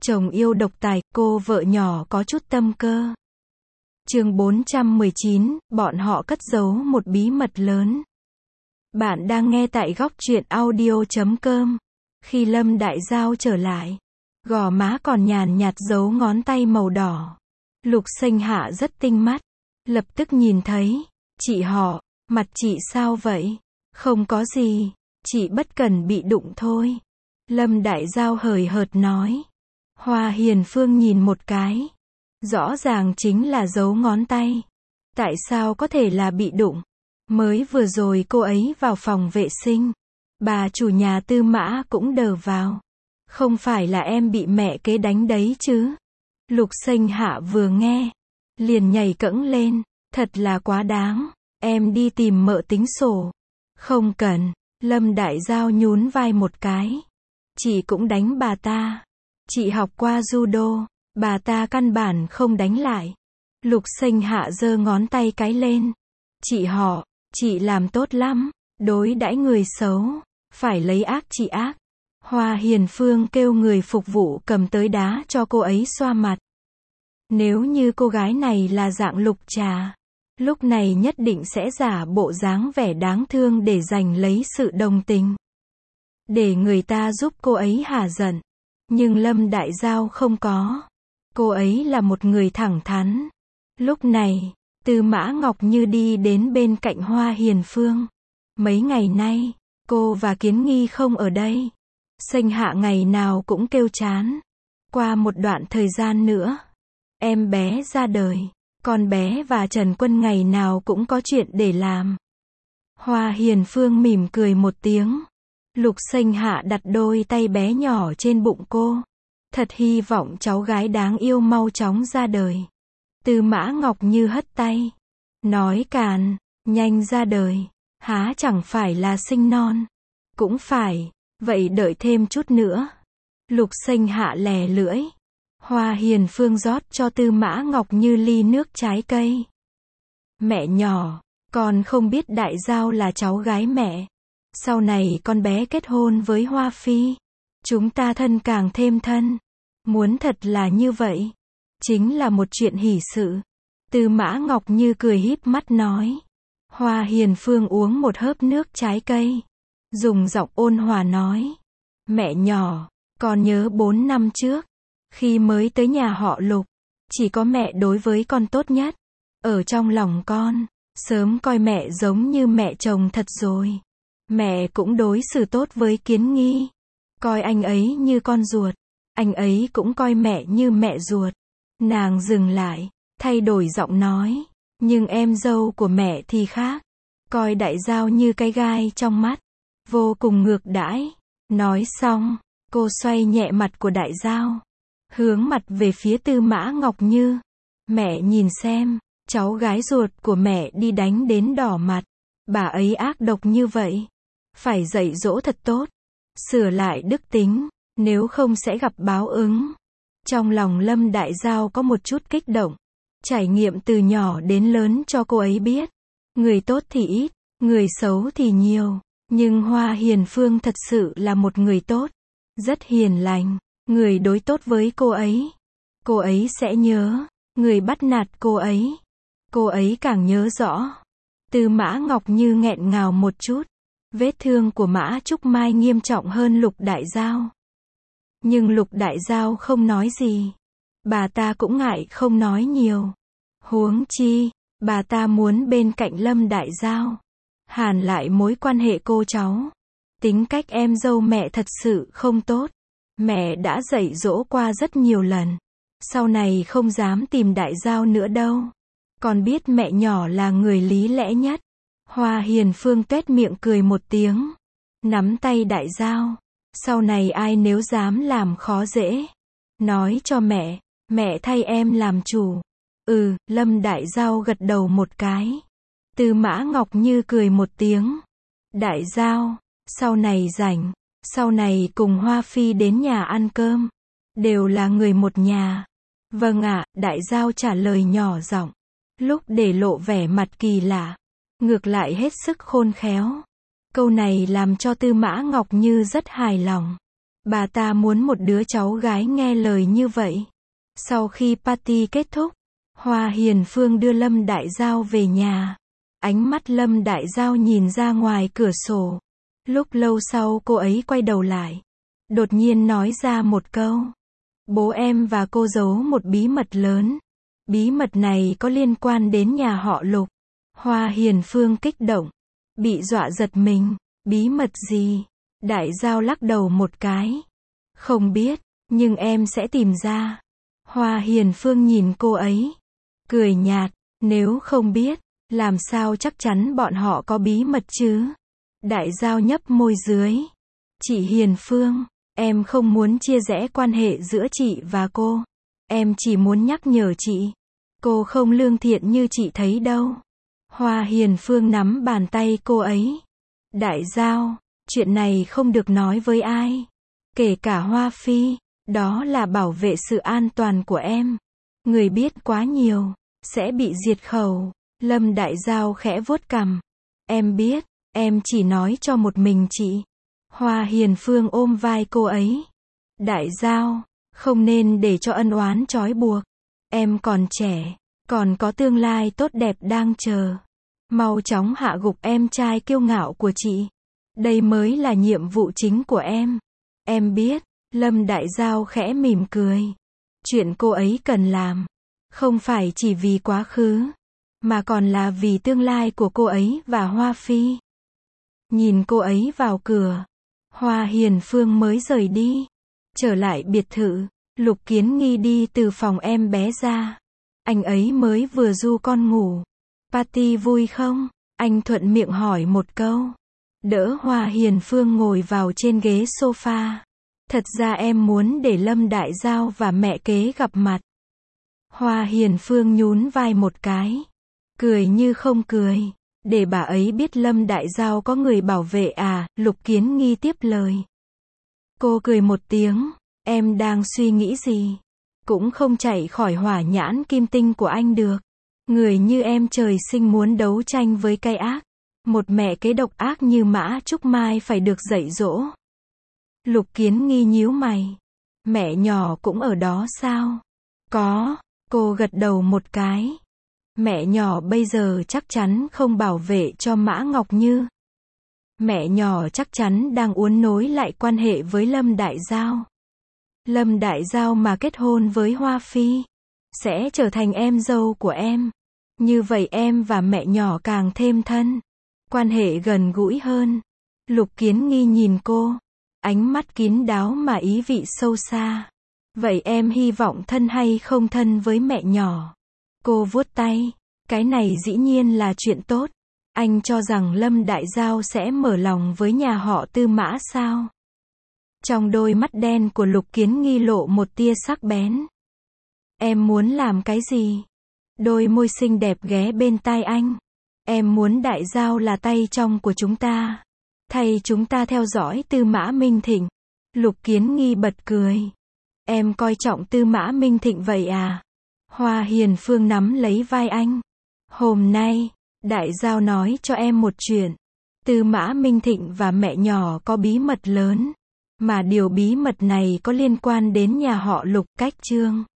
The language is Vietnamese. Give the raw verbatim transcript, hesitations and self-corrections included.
Chồng yêu độc tài, cô vợ nhỏ có chút tâm cơ. Chương bốn trăm mười chín, bọn họ cất giấu một bí mật lớn. Bạn đang nghe tại góc truyện audio chấm com. Khi Lâm Đại Giao trở lại, gò má còn nhàn nhạt dấu ngón tay màu đỏ. Lục Xanh Hạ rất tinh mắt, lập tức nhìn thấy. Chị họ, mặt chị sao vậy? Không có gì, chị bất cần bị đụng thôi. Lâm Đại Giao hời hợt nói. Hoa Hiền Phương nhìn một cái. Rõ ràng chính là dấu ngón tay. Tại sao có thể là bị đụng? Mới vừa rồi cô ấy vào phòng vệ sinh. Bà chủ nhà Tư Mã cũng đờ vào. Không phải là em bị mẹ kế đánh đấy chứ? Lục Xanh Hạ vừa nghe, liền nhảy cẫng lên. Thật là quá đáng. Em đi tìm mợ tính sổ. Không cần. Lâm Đại Giao nhún vai một cái. Chị cũng đánh bà ta. Chị học qua judo. Bà ta căn bản không đánh lại. Lục Xanh Hạ giơ ngón tay cái lên. Chị họ, chị làm tốt lắm. Đối đãi người xấu, phải lấy ác trị ác. Hoa Hiền Phương kêu người phục vụ cầm tới đá cho cô ấy xoa mặt. Nếu như cô gái này là dạng Lục Trà, lúc này nhất định sẽ giả bộ dáng vẻ đáng thương để giành lấy sự đồng tình. Để người ta giúp cô ấy hả giận. Nhưng Lâm Đại Giao không có. Cô ấy là một người thẳng thắn. Lúc này, Tư Mã Ngọc Như đi đến bên cạnh Hoa Hiền Phương. Mấy ngày nay, cô và Kiến Nghi không ở đây. Xanh Hạ ngày nào cũng kêu chán. Qua một đoạn thời gian nữa, em bé ra đời. Con bé và Trần Quân ngày nào cũng có chuyện để làm. Hoa Hiền Phương mỉm cười một tiếng. Lục Xanh Hạ đặt đôi tay bé nhỏ trên bụng cô. Thật hy vọng cháu gái đáng yêu mau chóng ra đời. Tư Mã Ngọc Như hất tay. Nói càn, nhanh ra đời. Há chẳng phải là sinh non. Cũng phải, vậy đợi thêm chút nữa. Lục Xanh Hạ lè lưỡi. Hoa Hiền Phương rót cho Tư Mã Ngọc Như ly nước trái cây. Mẹ nhỏ, con không biết Đại Giao là cháu gái mẹ. Sau này con bé kết hôn với Hoa Phi. Chúng ta thân càng thêm thân. Muốn thật là như vậy. Chính là một chuyện hỷ sự. Tư Mã Ngọc Như cười híp mắt nói. Hoa Hiền Phương uống một hớp nước trái cây. Dùng giọng ôn hòa nói. Mẹ nhỏ, con nhớ bốn năm trước. Khi mới tới nhà họ Lục. Chỉ có mẹ đối với con tốt nhất. Ở trong lòng con, sớm coi mẹ giống như mẹ chồng thật rồi. Mẹ cũng đối xử tốt với Kiến Nghi. Coi anh ấy như con ruột. Anh ấy cũng coi mẹ như mẹ ruột. Nàng dừng lại, thay đổi giọng nói. Nhưng em dâu của mẹ thì khác. Coi Đại Giao như cái gai trong mắt. Vô cùng ngược đãi. Nói xong, cô xoay nhẹ mặt của Đại Giao. Hướng mặt về phía Tư Mã Ngọc Như. Mẹ nhìn xem, cháu gái ruột của mẹ đi đánh đến đỏ mặt. Bà ấy ác độc như vậy. Phải dạy dỗ thật tốt. Sửa lại đức tính. Nếu không sẽ gặp báo ứng. Trong lòng Lâm Đại Giao có một chút kích động. Trải nghiệm từ nhỏ đến lớn cho cô ấy biết. Người tốt thì ít, người xấu thì nhiều. Nhưng Hoa Hiền Phương thật sự là một người tốt. Rất hiền lành. Người đối tốt với cô ấy. Cô ấy sẽ nhớ. Người bắt nạt cô ấy. Cô ấy càng nhớ rõ. Tư Mã Ngọc Như nghẹn ngào một chút. Vết thương của Mã Trúc Mai nghiêm trọng hơn Lục Đại Giao. Nhưng Lục Đại Giao không nói gì. Bà ta cũng ngại không nói nhiều. Huống chi, bà ta muốn bên cạnh Lâm Đại Giao. Hàn lại mối quan hệ cô cháu. Tính cách em dâu mẹ thật sự không tốt. Mẹ đã dạy dỗ qua rất nhiều lần. Sau này không dám tìm Đại Giao nữa đâu. Còn biết mẹ nhỏ là người lý lẽ nhất. Hoa Hiền Phương tuét miệng cười một tiếng. Nắm tay Đại Giao. Sau này ai nếu dám làm khó dễ. Nói cho mẹ. Mẹ thay em làm chủ. Ừ, Lâm Đại Giao gật đầu một cái. Tư Mã Ngọc Như cười một tiếng. Đại Giao, sau này rảnh. Sau này cùng Hoa Phi đến nhà ăn cơm. Đều là người một nhà. Vâng ạ, Đại Giao trả lời nhỏ giọng. Lúc để lộ vẻ mặt kỳ lạ. Ngược lại hết sức khôn khéo. Câu này làm cho Tư Mã Ngọc Như rất hài lòng. Bà ta muốn một đứa cháu gái nghe lời như vậy. Sau khi party kết thúc, Hoa Hiền Phương đưa Lâm Đại Giao về nhà. Ánh mắt Lâm Đại Giao nhìn ra ngoài cửa sổ. Lúc lâu sau cô ấy quay đầu lại. Đột nhiên nói ra một câu. Bố em và cô giấu một bí mật lớn. Bí mật này có liên quan đến nhà họ Lục. Hoa Hiền Phương kích động. Bị dọa giật mình. Bí mật gì? Đại Giao lắc đầu một cái. Không biết, nhưng em sẽ tìm ra. Hoa Hiền Phương nhìn cô ấy. Cười nhạt. Nếu không biết, làm sao chắc chắn bọn họ có bí mật chứ? Đại Giao nhấp môi dưới. Chị Hiền Phương, em không muốn chia rẽ quan hệ giữa chị và cô. Em chỉ muốn nhắc nhở chị. Cô không lương thiện như chị thấy đâu. Hoa Hiền Phương nắm bàn tay cô ấy. Đại Giao, chuyện này không được nói với ai. Kể cả Hoa Phi. Đó là bảo vệ sự an toàn của em. Người biết quá nhiều, sẽ bị diệt khẩu. Lâm Đại Giao khẽ vuốt cằm. Em biết, em chỉ nói cho một mình chị. Hoa Hiền Phương ôm vai cô ấy. Đại Giao, không nên để cho ân oán trói buộc. Em còn trẻ, còn có tương lai tốt đẹp đang chờ. Mau chóng hạ gục em trai kiêu ngạo của chị. Đây mới là nhiệm vụ chính của em. Em biết. Lâm Đại Giao khẽ mỉm cười. Chuyện cô ấy cần làm, không phải chỉ vì quá khứ, mà còn là vì tương lai của cô ấy và Hoa Phi. Nhìn cô ấy vào cửa, Hoa Hiền Phương mới rời đi. Trở lại biệt thự, Lục Kiến Nghi đi từ phòng em bé ra. Anh ấy mới vừa du con ngủ. Party vui không? Anh thuận miệng hỏi một câu. Đỡ Hoa Hiền Phương ngồi vào trên ghế sofa. Thật ra em muốn để Lâm Đại Giao và mẹ kế gặp mặt. Hoa Hiền Phương nhún vai một cái. Cười như không cười. Để bà ấy biết Lâm Đại Giao có người bảo vệ à, Lục Kiến Nghi tiếp lời. Cô cười một tiếng. Em đang suy nghĩ gì? Cũng không chạy khỏi hỏa nhãn kim tinh của anh được. Người như em trời sinh muốn đấu tranh với cái ác. Một mẹ kế độc ác như Mã Trúc Mai phải được dạy dỗ. Lục Kiến Nghi nhíu mày. Mẹ nhỏ cũng ở đó sao? Có, cô gật đầu một cái. Mẹ nhỏ bây giờ chắc chắn không bảo vệ cho Mã Ngọc Như. Mẹ nhỏ chắc chắn đang uốn nối lại quan hệ với Lâm Đại Giao. Lâm Đại Giao mà kết hôn với Hoa Phi, sẽ trở thành em dâu của em. Như vậy em và mẹ nhỏ càng thêm thân. Quan hệ gần gũi hơn. Lục Kiến Nghi nhìn cô. Ánh mắt kín đáo mà ý vị sâu xa. Vậy em hy vọng thân hay không thân với mẹ nhỏ? Cô vuốt tay. Cái này dĩ nhiên là chuyện tốt. Anh cho rằng Lâm Đại Giao sẽ mở lòng với nhà họ Tư Mã sao? Trong đôi mắt đen của Lục Kiến Nghi lộ một tia sắc bén. Em muốn làm cái gì? Đôi môi xinh đẹp ghé bên tai anh. Em muốn Đại Giao là tay trong của chúng ta. Thay chúng ta theo dõi Tư Mã Minh Thịnh. Lục Kiến Nghi bật cười. Em coi trọng Tư Mã Minh Thịnh vậy à? Hoa Hiền Phương nắm lấy vai anh. Hôm nay, Đại Giao nói cho em một chuyện. Tư Mã Minh Thịnh và mẹ nhỏ có bí mật lớn. Mà điều bí mật này có liên quan đến nhà họ Lục. Cách chương